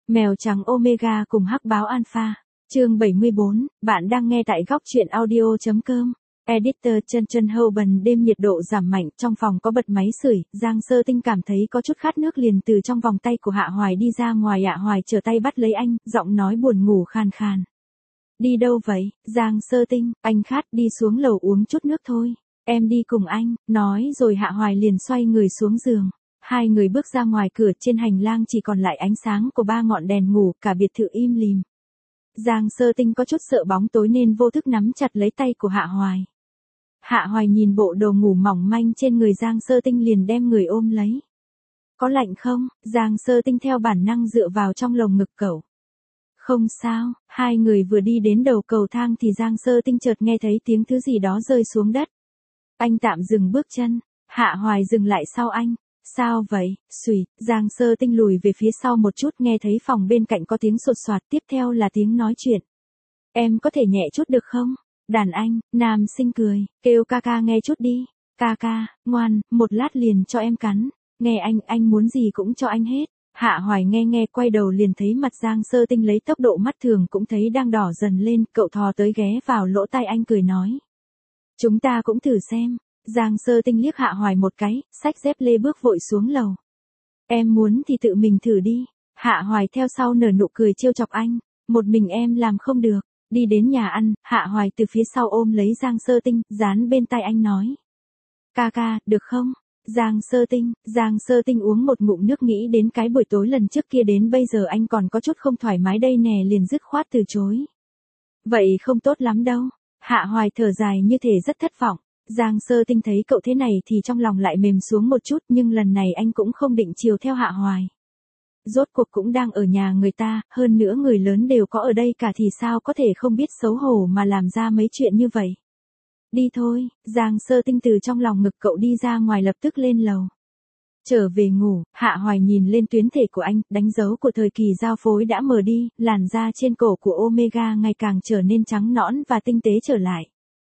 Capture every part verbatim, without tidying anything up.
Mèo trắng Omega cùng hắc báo Alpha. Chương bảy mươi bốn, bạn đang nghe tại góc truyện audio.com. Editor chân chân hâu bần đêm nhiệt độ giảm mạnh, trong phòng có bật máy sưởi, Giang Sơ Tinh cảm thấy có chút khát nước liền từ trong vòng tay của Hạ Hoài đi ra ngoài. Hạ Hoài trở tay bắt lấy anh, giọng nói buồn ngủ khàn khàn. Đi đâu vậy, Giang Sơ Tinh, anh khát, đi xuống lầu uống chút nước thôi. Em đi cùng anh, nói rồi Hạ Hoài liền xoay người xuống giường. Hai người bước ra ngoài cửa, trên hành lang chỉ còn lại ánh sáng của ba ngọn đèn ngủ, cả biệt thự im lìm. Giang Sơ Tinh có chút sợ bóng tối nên vô thức nắm chặt lấy tay của Hạ Hoài. Hạ Hoài nhìn bộ đồ ngủ mỏng manh trên người Giang Sơ Tinh liền đem người ôm lấy. Có lạnh không? Giang Sơ Tinh theo bản năng dựa vào trong lồng ngực cậu. Không sao, hai người vừa đi đến đầu cầu thang thì Giang Sơ Tinh chợt nghe thấy tiếng thứ gì đó rơi xuống đất. Anh tạm dừng bước chân, Hạ Hoài dừng lại sau anh. Sao vậy? Xùi, Giang Sơ Tinh lùi về phía sau một chút, nghe thấy phòng bên cạnh có tiếng sột soạt, tiếp theo là tiếng nói chuyện. Em có thể nhẹ chút được không? Đàn anh, nam sinh cười, kêu ca ca nghe chút đi. Ca ca, ngoan, một lát liền cho em cắn. Nghe anh, anh muốn gì cũng cho anh hết. Hạ Hoài nghe nghe quay đầu liền thấy mặt Giang Sơ Tinh lấy tốc độ mắt thường cũng thấy đang đỏ dần lên, cậu thò tới ghé vào lỗ tai anh cười nói. Chúng ta cũng thử xem. Giang Sơ Tinh liếc Hạ Hoài một cái, xách dép lê bước vội xuống lầu. Em muốn thì tự mình thử đi. Hạ Hoài theo sau nở nụ cười trêu chọc anh. Một mình em làm không được. Đi đến nhà ăn, Hạ Hoài từ phía sau ôm lấy Giang Sơ Tinh, dán bên tai anh nói. Ca ca, được không? Giang Sơ Tinh, Giang Sơ Tinh uống một ngụm nước nghĩ đến cái buổi tối lần trước kia đến bây giờ anh còn có chút không thoải mái đây nè, liền dứt khoát từ chối. Vậy không tốt lắm đâu. Hạ Hoài thở dài như thể rất thất vọng. Giang Sơ Tinh thấy cậu thế này thì trong lòng lại mềm xuống một chút, nhưng lần này anh cũng không định chiều theo Hạ Hoài. Rốt cuộc cũng đang ở nhà người ta, hơn nữa người lớn đều có ở đây cả thì sao có thể không biết xấu hổ mà làm ra mấy chuyện như vậy. Đi thôi, Giang Sơ Tinh từ trong lòng ngực cậu đi ra ngoài lập tức lên lầu. Trở về ngủ, Hạ Hoài nhìn lên tuyến thể của anh, đánh dấu của thời kỳ giao phối đã mờ đi, làn da trên cổ của Omega ngày càng trở nên trắng nõn và tinh tế trở lại.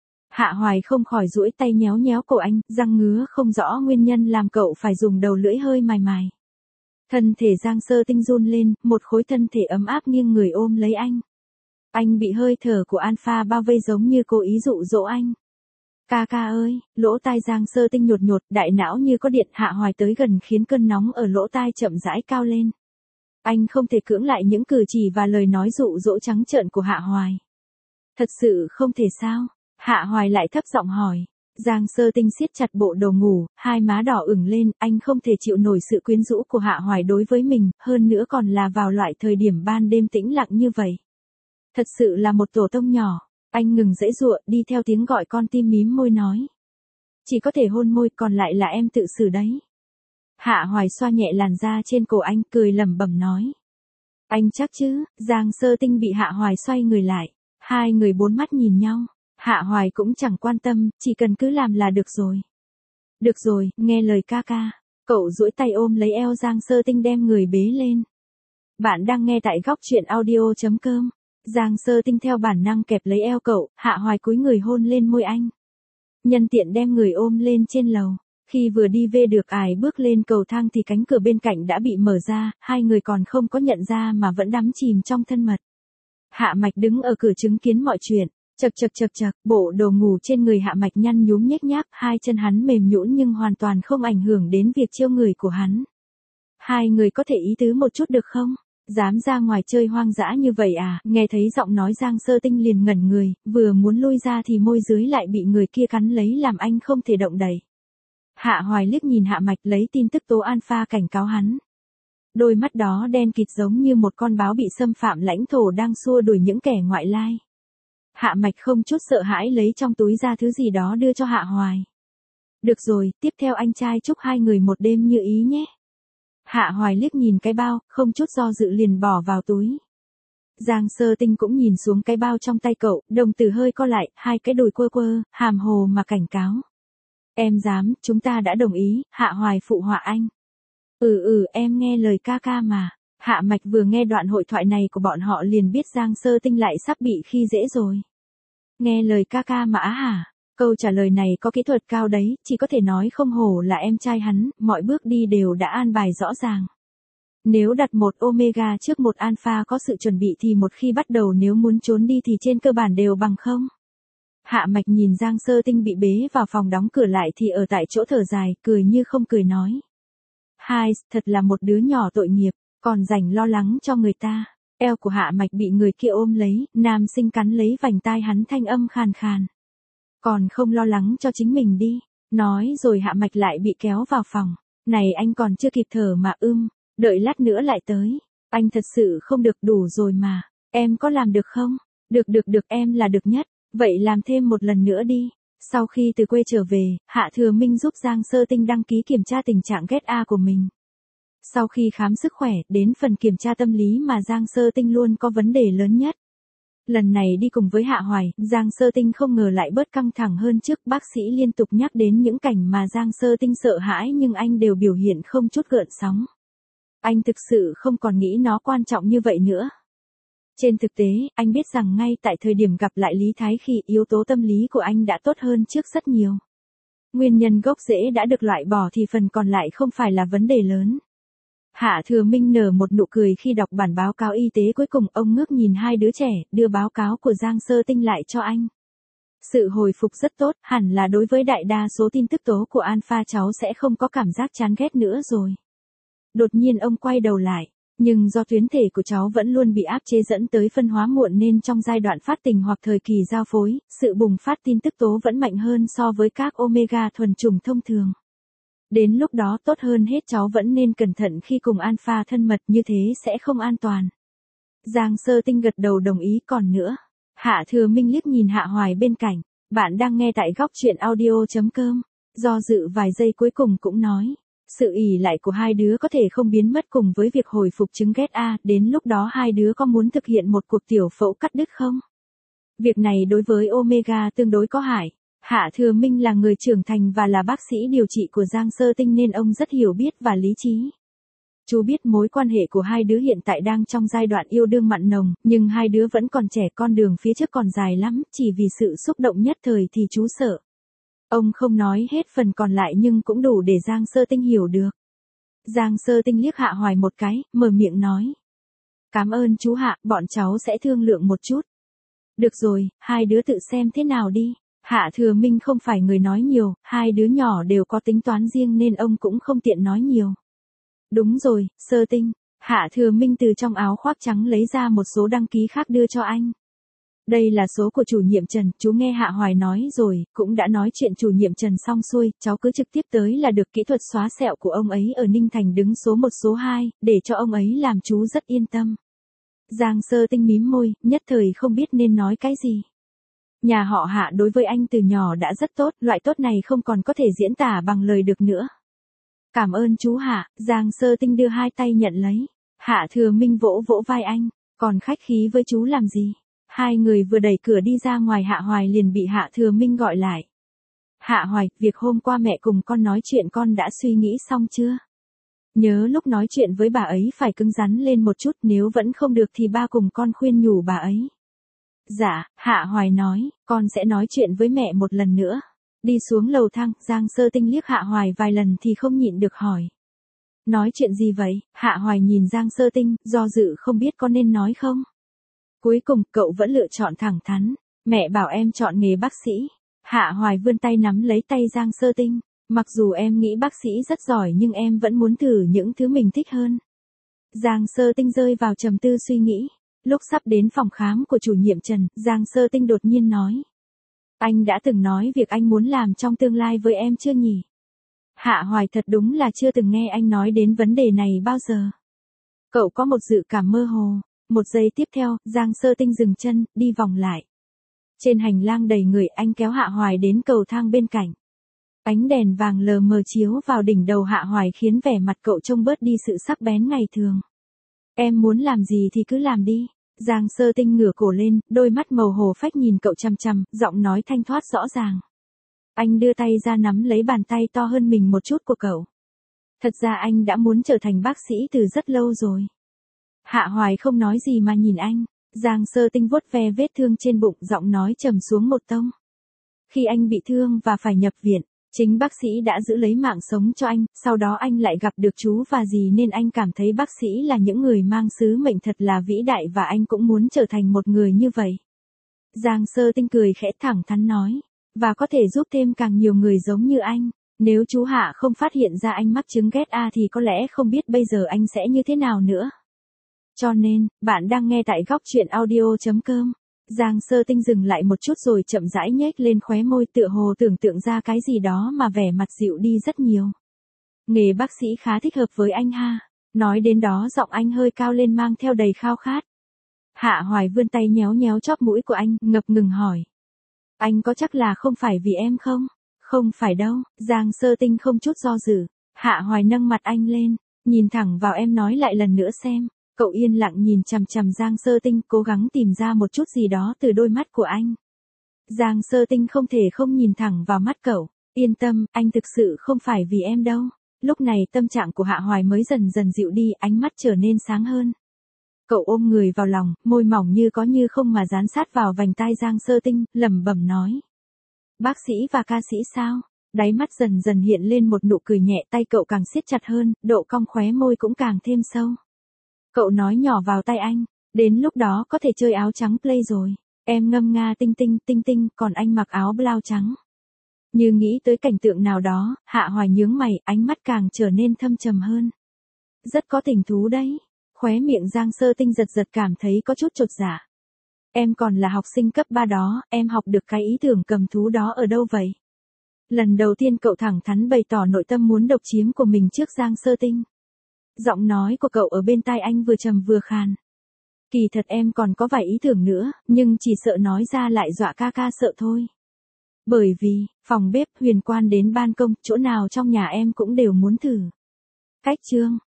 Hạ Hoài không khỏi duỗi tay nhéo nhéo cổ anh, răng ngứa không rõ nguyên nhân làm cậu phải dùng đầu lưỡi hơi mài mài. Thân thể Giang Sơ Tinh run lên, một khối thân thể ấm áp nghiêng người ôm lấy anh. Anh bị hơi thở của Alpha bao vây giống như cố ý dụ dỗ anh. Ca ca ơi, lỗ tai Giang Sơ Tinh nhột nhột, đại não như có điện. Hạ Hoài tới gần khiến cơn nóng ở lỗ tai chậm rãi cao lên. Anh không thể cưỡng lại những cử chỉ và lời nói dụ dỗ trắng trợn của Hạ Hoài. Thật sự không thể sao? Hạ Hoài lại thấp giọng hỏi. Giang Sơ Tinh siết chặt bộ đồ ngủ, hai má đỏ ửng lên, anh không thể chịu nổi sự quyến rũ của Hạ Hoài đối với mình, hơn nữa còn là vào loại thời điểm ban đêm tĩnh lặng như vậy. Thật sự là một tổ tông nhỏ. Anh ngừng giãy giụa, đi theo tiếng gọi con tim mím môi nói. Chỉ có thể hôn môi, còn lại là em tự xử đấy. Hạ Hoài xoa nhẹ làn da trên cổ anh, cười lẩm bẩm nói. Anh chắc chứ? Giang Sơ Tinh bị Hạ Hoài xoay người lại. Hai người bốn mắt nhìn nhau. Hạ Hoài cũng chẳng quan tâm, chỉ cần cứ làm là được rồi. Được rồi, nghe lời ca ca. Cậu duỗi tay ôm lấy eo Giang Sơ Tinh đem người bế lên. Bạn đang nghe tại góc truyện audio.com. Giang Sơ Tinh theo bản năng kẹp lấy eo cậu, Hạ Hoài cúi người hôn lên môi anh. Nhân tiện đem người ôm lên trên lầu. Khi vừa đi về được ải bước lên cầu thang thì cánh cửa bên cạnh đã bị mở ra, hai người còn không có nhận ra mà vẫn đắm chìm trong thân mật. Hạ Mạch đứng ở cửa chứng kiến mọi chuyện. Chật chật chật chật, bộ đồ ngủ trên người Hạ Mạch nhăn nhúm nhếch nhác, hai chân hắn mềm nhũn nhưng hoàn toàn không ảnh hưởng đến việc chiêu người của hắn. Hai người có thể ý tứ một chút được không? Dám ra ngoài chơi hoang dã như vậy à? Nghe thấy giọng nói Giang Sơ Tinh liền ngẩn người, vừa muốn lui ra thì môi dưới lại bị người kia cắn lấy làm anh không thể động đậy. Hạ Hoài liếc nhìn Hạ Mạch lấy tin tức tố Alpha cảnh cáo hắn. Đôi mắt đó đen kịt giống như một con báo bị xâm phạm lãnh thổ đang xua đuổi những kẻ ngoại lai. Hạ Mạch không chút sợ hãi lấy trong túi ra thứ gì đó đưa cho Hạ Hoài. Được rồi, tiếp theo anh trai chúc hai người một đêm như ý nhé. Hạ Hoài liếc nhìn cái bao, không chút do dự liền bỏ vào túi. Giang Sơ Tinh cũng nhìn xuống cái bao trong tay cậu, đồng tử hơi co lại, hai cái đùi quơ quơ, hàm hồ mà cảnh cáo. Em dám, chúng ta đã đồng ý. Hạ Hoài phụ họa anh. Ừ ừ, em nghe lời ca ca mà. Hạ Mạch vừa nghe đoạn hội thoại này của bọn họ liền biết Giang Sơ Tinh lại sắp bị khi dễ rồi. Nghe lời ca ca mà á hả? Câu trả lời này có kỹ thuật cao đấy, chỉ có thể nói không hổ là em trai hắn, mọi bước đi đều đã an bài rõ ràng. Nếu đặt một Omega trước một Alpha có sự chuẩn bị thì một khi bắt đầu nếu muốn trốn đi thì trên cơ bản đều bằng không. Hạ Mạch nhìn Giang Sơ Tinh bị bế vào phòng đóng cửa lại thì ở tại chỗ thở dài, cười như không cười nói. Hai, thật là một đứa nhỏ tội nghiệp, còn rảnh lo lắng cho người ta. Eo của Hạ Mạch bị người kia ôm lấy, nam sinh cắn lấy vành tai hắn thanh âm khàn khàn. Còn không lo lắng cho chính mình đi. Nói rồi Hạ Mạch lại bị kéo vào phòng. Này anh còn chưa kịp thở mà ưm, đợi lát nữa lại tới. Anh thật sự không được đủ rồi mà. Em có làm được không? Được được được em là được nhất. Vậy làm thêm một lần nữa đi. Sau khi từ quê trở về, Hạ Thừa Minh giúp Giang Sơ Tinh đăng ký kiểm tra tình trạng ghét A của mình. Sau khi khám sức khỏe, đến phần kiểm tra tâm lý mà Giang Sơ Tinh luôn có vấn đề lớn nhất. Lần này đi cùng với Hạ Hoài, Giang Sơ Tinh không ngờ lại bớt căng thẳng hơn trước, bác sĩ liên tục nhắc đến những cảnh mà Giang Sơ Tinh sợ hãi nhưng anh đều biểu hiện không chút gợn sóng. Anh thực sự không còn nghĩ nó quan trọng như vậy nữa. Trên thực tế, anh biết rằng ngay tại thời điểm gặp lại Lý Thái Khi, yếu tố tâm lý của anh đã tốt hơn trước rất nhiều. Nguyên nhân gốc rễ đã được loại bỏ thì phần còn lại không phải là vấn đề lớn. Hạ Thừa Minh nở một nụ cười khi đọc bản báo cáo y tế cuối cùng, ông ngước nhìn hai đứa trẻ, đưa báo cáo của Giang Sơ Tinh lại cho anh. Sự hồi phục rất tốt, hẳn là đối với đại đa số tin tức tố của Alpha cháu sẽ không có cảm giác chán ghét nữa rồi. Đột nhiên ông quay đầu lại, nhưng do tuyến thể của cháu vẫn luôn bị áp chế dẫn tới phân hóa muộn nên trong giai đoạn phát tình hoặc thời kỳ giao phối, sự bùng phát tin tức tố vẫn mạnh hơn so với các Omega thuần chủng thông thường. Đến lúc đó tốt hơn hết cháu vẫn nên cẩn thận khi cùng Alpha thân mật, như thế sẽ không an toàn. Giang Sơ Tinh gật đầu đồng ý. Còn nữa. Hạ Thừa Minh liếc nhìn Hạ Hoài bên cạnh. Bạn đang nghe tại góc truyện audio.com. Do dự vài giây cuối cùng cũng nói. Sự ỷ lại của hai đứa có thể không biến mất cùng với việc hồi phục chứng ghét A, đến lúc đó hai đứa có muốn thực hiện một cuộc tiểu phẫu cắt đứt không? Việc này đối với Omega tương đối có hại. Hạ Thừa Minh là người trưởng thành và là bác sĩ điều trị của Giang Sơ Tinh nên ông rất hiểu biết và lý trí. Chú biết mối quan hệ của hai đứa hiện tại đang trong giai đoạn yêu đương mặn nồng, nhưng hai đứa vẫn còn trẻ, con đường phía trước còn dài lắm, chỉ vì sự xúc động nhất thời thì chú sợ. Ông không nói hết phần còn lại nhưng cũng đủ để Giang Sơ Tinh hiểu được. Giang Sơ Tinh liếc Hạ Hoài một cái, mở miệng nói. Cảm ơn chú Hạ, bọn cháu sẽ thương lượng một chút. Được rồi, hai đứa tự xem thế nào đi. Hạ Thừa Minh không phải người nói nhiều, hai đứa nhỏ đều có tính toán riêng nên ông cũng không tiện nói nhiều. Đúng rồi, Sơ Tinh. Hạ Thừa Minh từ trong áo khoác trắng lấy ra một số đăng ký khác đưa cho anh. Đây là số của chủ nhiệm Trần, chú nghe Hạ Hoài nói rồi, cũng đã nói chuyện chủ nhiệm Trần xong xuôi, cháu cứ trực tiếp tới là được. Kỹ thuật xóa sẹo của ông ấy ở Ninh Thành đứng số một số hai, để cho ông ấy làm chú rất yên tâm. Giang Sơ Tinh mím môi, nhất thời không biết nên nói cái gì. Nhà họ Hạ đối với anh từ nhỏ đã rất tốt, loại tốt này không còn có thể diễn tả bằng lời được nữa. Cảm ơn chú Hạ. Giang Sơ Tinh đưa hai tay nhận lấy. Hạ Thừa Minh vỗ vỗ vai anh, còn khách khí với chú làm gì? Hai người vừa đẩy cửa đi ra ngoài, Hạ Hoài liền bị Hạ Thừa Minh gọi lại. Hạ Hoài, việc hôm qua mẹ cùng con nói chuyện con đã suy nghĩ xong chưa? Nhớ lúc nói chuyện với bà ấy phải cứng rắn lên một chút, nếu vẫn không được thì ba cùng con khuyên nhủ bà ấy. Dạ, Hạ Hoài nói, con sẽ nói chuyện với mẹ một lần nữa. Đi xuống lầu thang, Giang Sơ Tinh liếc Hạ Hoài vài lần thì không nhịn được hỏi. Nói chuyện gì vậy? Hạ Hoài nhìn Giang Sơ Tinh, do dự không biết có nên nói không. Cuối cùng, cậu vẫn lựa chọn thẳng thắn. Mẹ bảo em chọn nghề bác sĩ. Hạ Hoài vươn tay nắm lấy tay Giang Sơ Tinh. Mặc dù em nghĩ bác sĩ rất giỏi nhưng em vẫn muốn thử những thứ mình thích hơn. Giang Sơ Tinh rơi vào trầm tư suy nghĩ. Lúc sắp đến phòng khám của chủ nhiệm Trần, Giang Sơ Tinh đột nhiên nói. Anh đã từng nói việc anh muốn làm trong tương lai với em chưa nhỉ? Hạ Hoài thật đúng là chưa từng nghe anh nói đến vấn đề này bao giờ. Cậu có một dự cảm mơ hồ. Một giây tiếp theo, Giang Sơ Tinh dừng chân, đi vòng lại. Trên hành lang đầy người, anh kéo Hạ Hoài đến cầu thang bên cạnh. Ánh đèn vàng lờ mờ chiếu vào đỉnh đầu Hạ Hoài khiến vẻ mặt cậu trông bớt đi sự sắc bén ngày thường. Em muốn làm gì thì cứ làm đi. Giang Sơ Tinh ngửa cổ lên, đôi mắt màu hồ phách nhìn cậu chằm chằm, giọng nói thanh thoát rõ ràng. Anh đưa tay ra nắm lấy bàn tay to hơn mình một chút của cậu. Thật ra anh đã muốn trở thành bác sĩ từ rất lâu rồi. Hạ Hoài không nói gì mà nhìn anh. Giang Sơ Tinh vuốt ve vết thương trên bụng, giọng nói trầm xuống một tông. Khi anh bị thương và phải nhập viện, Chính bác sĩ đã giữ lấy mạng sống cho anh, sau đó anh lại gặp được chú và dì nên anh cảm thấy bác sĩ là những người mang sứ mệnh thật là vĩ đại và anh cũng muốn trở thành một người như vậy. Giang Sơ Tinh cười khẽ thẳng thắn nói, và có thể giúp thêm càng nhiều người giống như anh. Nếu chú Hạ không phát hiện ra anh mắc chứng ghét A thì có lẽ không biết bây giờ anh sẽ như thế nào nữa. Cho nên, bạn đang nghe tại góc truyện audio chấm com. Giang Sơ Tinh dừng lại một chút rồi chậm rãi nhếch lên khóe môi tựa hồ tưởng tượng ra cái gì đó mà vẻ mặt dịu đi rất nhiều. Nghề bác sĩ khá thích hợp với anh ha. Nói đến đó giọng anh hơi cao lên mang theo đầy khao khát. Hạ Hoài vươn tay nhéo nhéo chóp mũi của anh, ngập ngừng hỏi. Anh có chắc là không phải vì em không? Không phải đâu, Giang Sơ Tinh không chút do dự. Hạ Hoài nâng mặt anh lên, nhìn thẳng vào em nói lại lần nữa xem. Cậu yên lặng nhìn chằm chằm Giang Sơ Tinh cố gắng tìm ra một chút gì đó từ đôi mắt của anh. Giang Sơ Tinh không thể không nhìn thẳng vào mắt cậu. Yên tâm, anh thực sự không phải vì em đâu. Lúc này tâm trạng của Hạ Hoài mới dần dần dịu đi, ánh mắt trở nên sáng hơn. Cậu ôm người vào lòng, môi mỏng như có như không mà dán sát vào vành tai Giang Sơ Tinh, lẩm bẩm nói. Bác sĩ và ca sĩ sao? Đáy mắt dần dần hiện lên một nụ cười nhẹ, tay cậu càng siết chặt hơn, độ cong khóe môi cũng càng thêm sâu. Cậu nói nhỏ vào tai anh, đến lúc đó có thể chơi áo trắng play rồi. Em ngâm nga tinh tinh tinh tinh, còn anh mặc áo blau trắng. Như nghĩ tới cảnh tượng nào đó, Hạ Hoài nhướng mày, ánh mắt càng trở nên thâm trầm hơn. Rất có tình thú đấy. Khóe miệng Giang Sơ Tinh giật giật cảm thấy có chút chột dạ. Em còn là học sinh cấp ba đó, em học được cái ý tưởng cầm thú đó ở đâu vậy? Lần đầu tiên cậu thẳng thắn bày tỏ nội tâm muốn độc chiếm của mình trước Giang Sơ Tinh. Giọng nói của cậu ở bên tai anh vừa trầm vừa khàn. Kỳ thật em còn có vài ý tưởng nữa, nhưng chỉ sợ nói ra lại dọa ca ca sợ thôi. Bởi vì, phòng bếp, huyền quan đến ban công, chỗ nào trong nhà em cũng đều muốn thử. Cách chương,